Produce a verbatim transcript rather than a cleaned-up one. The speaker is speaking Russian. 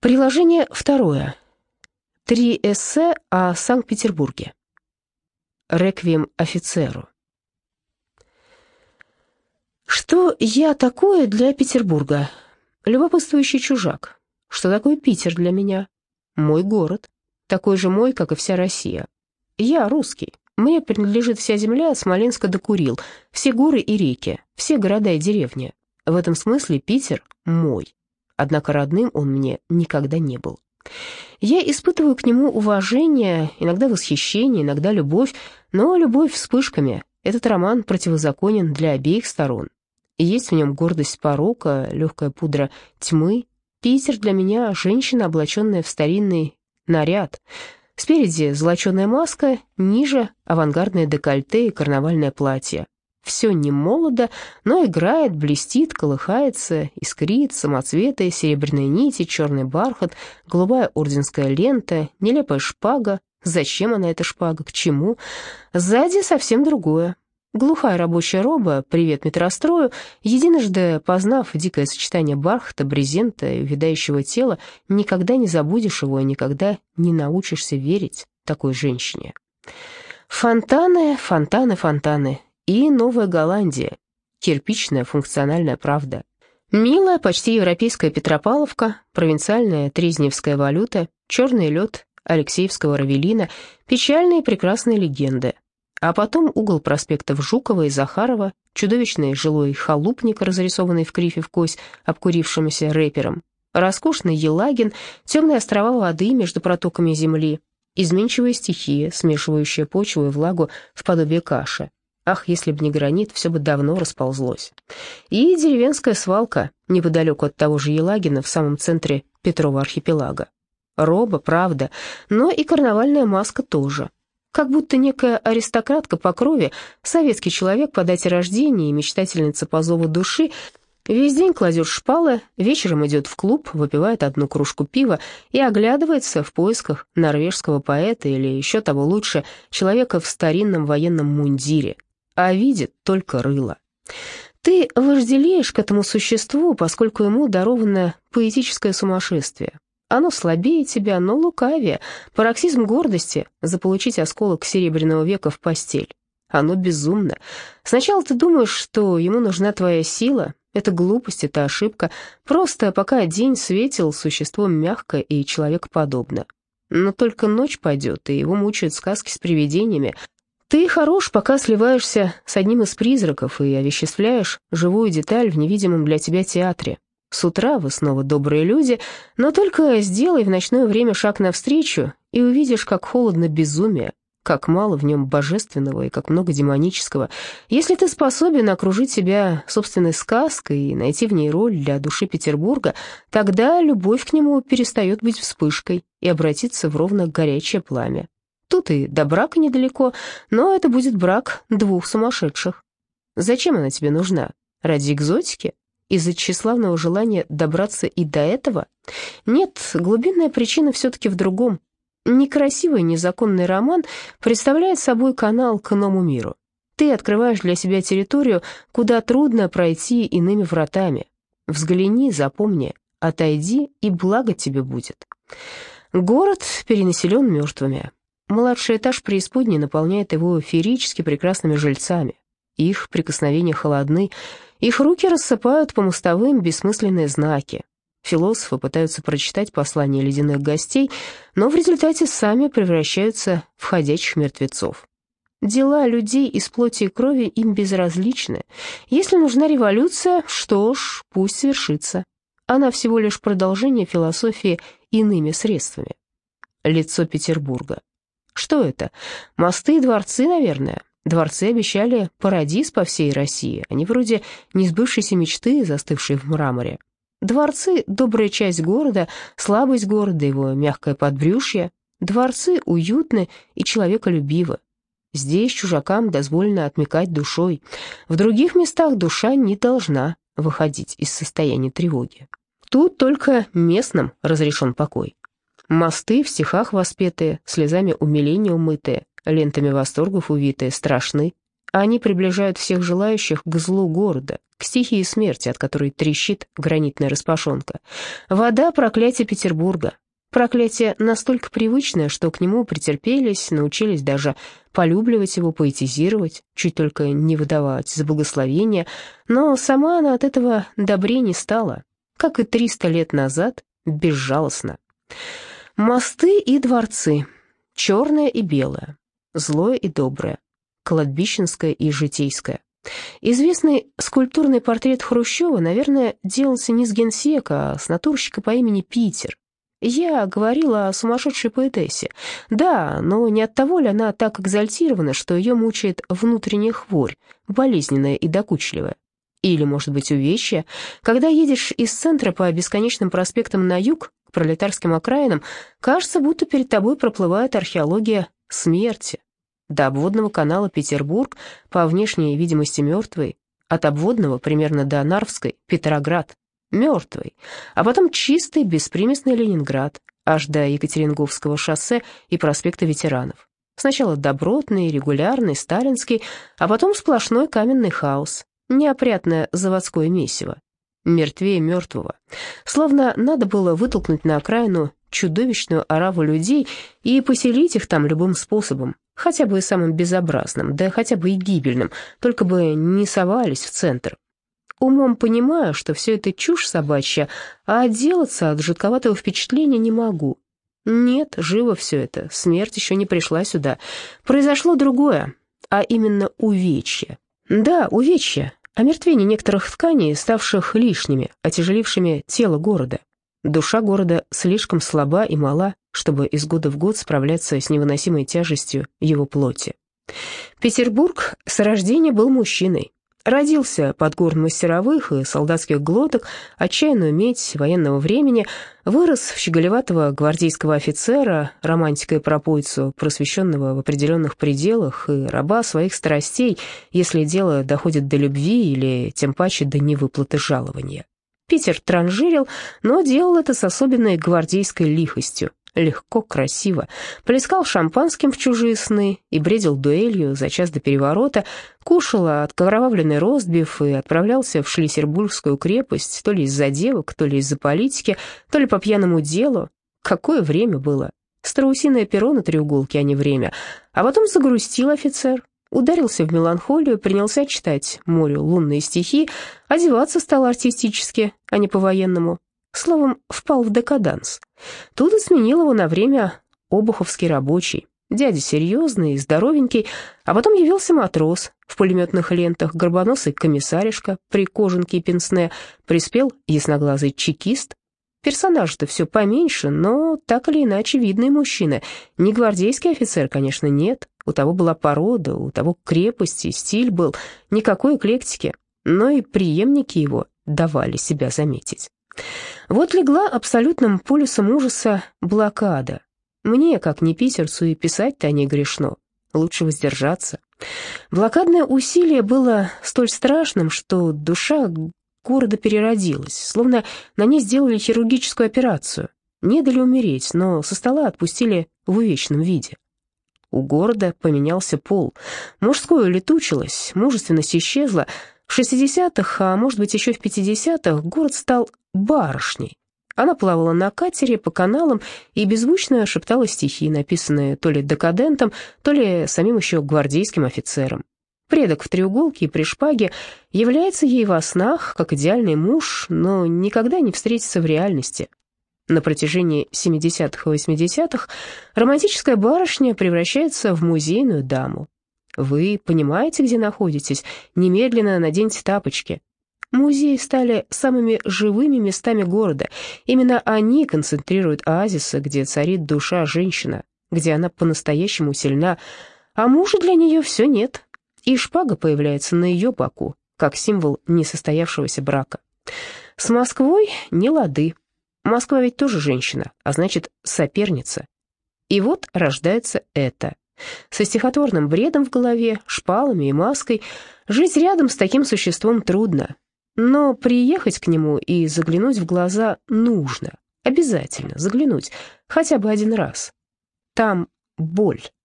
Приложение второе. Три эссе о Санкт-Петербурге. Реквием офицеру. Что я такое для Петербурга? Любопытствующий чужак. Что такое Питер для меня? Мой город. Такой же мой, как и вся Россия. Я русский. Мне принадлежит вся земля от Смоленска до Курил, все горы и реки, все города и деревни. В этом смысле Питер мой. Однако родным он мне никогда не был. Я испытываю к нему уважение, иногда восхищение, иногда любовь, но любовь вспышками. Этот роман противозаконен для обеих сторон. Есть в нем гордость порока, легкая пудра тьмы. Питер для меня — женщина, облаченная в старинный наряд. Спереди золоченая маска, ниже авангардное декольте и карнавальное платье. Все не молодо, но играет, блестит, колыхается, искрит, самоцветы, серебряные нити, черный бархат, голубая орденская лента, нелепая шпага. Зачем она, эта шпага, к чему? Сзади совсем другое. Глухая рабочая роба, привет метрострою, единожды познав дикое сочетание бархата, брезента и увядающего тела, никогда не забудешь его и никогда не научишься верить такой женщине. Фонтаны, фонтаны, фонтаны. И Новая Голландия, кирпичная функциональная правда. Милая, почти европейская Петропавловка, провинциальная трезневская валюта, черный лед Алексеевского Равелина, печальные и прекрасные легенды. А потом угол проспектов Жукова и Захарова, чудовищный жилой халупник, разрисованный в крифе в кость обкурившимся рэпером, роскошный Елагин, темные острова воды между протоками земли, изменчивые стихии, смешивающие почву и влагу в подобие каши. Ах, если б не гранит, все бы давно расползлось. И деревенская свалка, неподалеку от того же Елагина, в самом центре Петрова архипелага. Роба, правда, но и карнавальная маска тоже. Как будто некая аристократка по крови, советский человек по дате рождения и мечтательница по зову души, весь день кладет шпалы, вечером идет в клуб, выпивает одну кружку пива и оглядывается в поисках норвежского поэта или, еще того лучше, человека в старинном военном мундире, а видит только рыло. Ты вожделеешь к этому существу, поскольку ему даровано поэтическое сумасшествие. Оно слабее тебя, но лукавее, пароксизм гордости заполучить осколок серебряного века в постель. Оно безумно. Сначала ты думаешь, что ему нужна твоя сила. Это глупость, это ошибка. Просто пока день светил, существо мягко и человекоподобно. Но только ночь пойдет, и его мучают сказки с привидениями. Ты хорош, пока сливаешься с одним из призраков и овеществляешь живую деталь в невидимом для тебя театре. С утра вы снова добрые люди, но только сделай в ночное время шаг навстречу, и увидишь, как холодно безумие, как мало в нем божественного и как много демонического. Если ты способен окружить себя собственной сказкой и найти в ней роль для души Петербурга, тогда любовь к нему перестает быть вспышкой и обратится в ровно горячее пламя. Тут и до брака недалеко, но это будет брак двух сумасшедших. Зачем она тебе нужна? Ради экзотики? Из-за тщеславного желания добраться и до этого? Нет, глубинная причина все-таки в другом. Некрасивый незаконный роман представляет собой канал к иному миру. Ты открываешь для себя территорию, куда трудно пройти иными вратами. Взгляни, запомни, отойди, и благо тебе будет. Город перенаселен мертвыми. Младший этаж преисподней наполняет его феерически прекрасными жильцами. Их прикосновения холодны, их руки рассыпают по мостовым бессмысленные знаки. Философы пытаются прочитать послания ледяных гостей, но в результате сами превращаются в ходячих мертвецов. Дела людей из плоти и крови им безразличны. Если нужна революция, что ж, пусть свершится. Она всего лишь продолжение философии иными средствами. Лицо Петербурга. Что это? Мосты и дворцы, наверное. Дворцы обещали парадиз по всей России. Они вроде несбывшейся мечты, застывшей в мраморе. Дворцы — добрая часть города, слабость города, его мягкое подбрюшье. Дворцы уютны и человеколюбивы. Здесь чужакам дозволено отмекать душой. В других местах душа не должна выходить из состояния тревоги. Тут только местным разрешен покой. Мосты в стихах воспетые, слезами умиления умытые, лентами восторгов увитые, страшны. Они приближают всех желающих к злу города, к стихии смерти, от которой трещит гранитная распашонка. Вода — проклятие Петербурга. Проклятие настолько привычное, что к нему претерпелись, научились даже полюбливать его, поэтизировать, чуть только не выдавать за благословение, но сама она от этого добрее не стала, как и триста лет назад, безжалостно. Мосты и дворцы, черное и белое, злое и доброе, кладбищенское и житейское. Известный скульптурный портрет Хрущева, наверное, делался не с генсека, а с натурщика по имени Питер. Я говорила о сумасшедшей поэтессе. Да, но не от того ли она так экзальтирована, что ее мучает внутренняя хворь, болезненная и докучливая? Или, может быть, увечья? Когда едешь из центра по бесконечным проспектам на юг, к пролетарским окраинам, кажется, будто перед тобой проплывает археология смерти. До обводного канала Петербург, по внешней видимости мертвый, от обводного примерно до Нарвской Петроград, мертвый, а потом чистый, беспримесный Ленинград, аж до Екатеринговского шоссе и проспекта Ветеранов. Сначала добротный, регулярный, сталинский, а потом сплошной каменный хаос, неопрятное заводское месиво, мертвее мертвого. Словно надо было вытолкнуть на окраину чудовищную ораву людей и поселить их там любым способом, хотя бы и самым безобразным, да хотя бы и гибельным, только бы не совались в центр. Умом понимаю, что все это чушь собачья, а отделаться от жутковатого впечатления не могу. Нет, живо все это, смерть еще не пришла сюда. Произошло другое, а именно увечье. Да, увечье, омертвение некоторых тканей, ставших лишними, отяжелившими тело города. Душа города слишком слаба и мала, чтобы из года в год справляться с невыносимой тяжестью его плоти. Петербург с рождения был мужчиной. Родился под горн мастеровых и солдатских глоток, отчаянную медь военного времени, вырос в щеголеватого гвардейского офицера, романтика и пропойцу, просвещенного в определенных пределах, и раба своих страстей, если дело доходит до любви или тем паче до невыплаты жалования. Питер транжирил, но делал это с особенной гвардейской лихостью. Легко, красиво, плескал шампанским в чужие сны и бредил дуэлью за час до переворота, кушал откровавленный ростбиф и отправлялся в Шлиссельбургскую крепость то ли из-за девок, то ли из-за политики, то ли по пьяному делу. Какое время было! Страусиное перо на треуголке, а не время. А потом загрустил офицер, ударился в меланхолию, принялся читать морю лунные стихи, одеваться стал артистически, а не по-военному. Словом, впал в декаданс. Тут и сменил его на время обуховский рабочий, дядя серьезный и здоровенький, а потом явился матрос в пулеметных лентах, горбоносый комиссаришка при кожанке и пенсне, приспел ясноглазый чекист. Персонажи-то все поменьше, но так или иначе видные мужчины. Не гвардейский офицер, конечно, нет, у того была порода, у того крепость и стиль был, никакой эклектики, но и преемники его давали себя заметить. Вот легла абсолютным полюсом ужаса блокада. Мне, как не питерцу, и писать-то о ней грешно. Лучше воздержаться. Блокадное усилие было столь страшным, что душа города переродилась, словно на ней сделали хирургическую операцию. Не дали умереть, но со стола отпустили в увечном виде. У города поменялся пол. Мужское улетучилось, мужественность исчезла. В шестидесятых, а может быть еще в пятидесятых, город стал барышней. Она плавала на катере по каналам и беззвучно шептала стихи, написанные то ли декадентом, то ли самим еще гвардейским офицером. Предок в треуголке и при шпаге является ей во снах, как идеальный муж, но никогда не встретится в реальности. На протяжении семидесятых и восьмидесятых романтическая барышня превращается в музейную даму. Вы понимаете, где находитесь? Немедленно наденьте тапочки. Музеи стали самыми живыми местами города. Именно они концентрируют оазисы, где царит душа женщина, где она по-настоящему сильна, а мужа для нее все нет. И шпага появляется на ее боку, как символ несостоявшегося брака. С Москвой не лады. Москва ведь тоже женщина, а значит, соперница. И вот рождается это. Со стихотворным бредом в голове, шпалами и маской. Жить рядом с таким существом трудно. Но приехать к нему и заглянуть в глаза нужно. Обязательно заглянуть, хотя бы один раз. Там боль.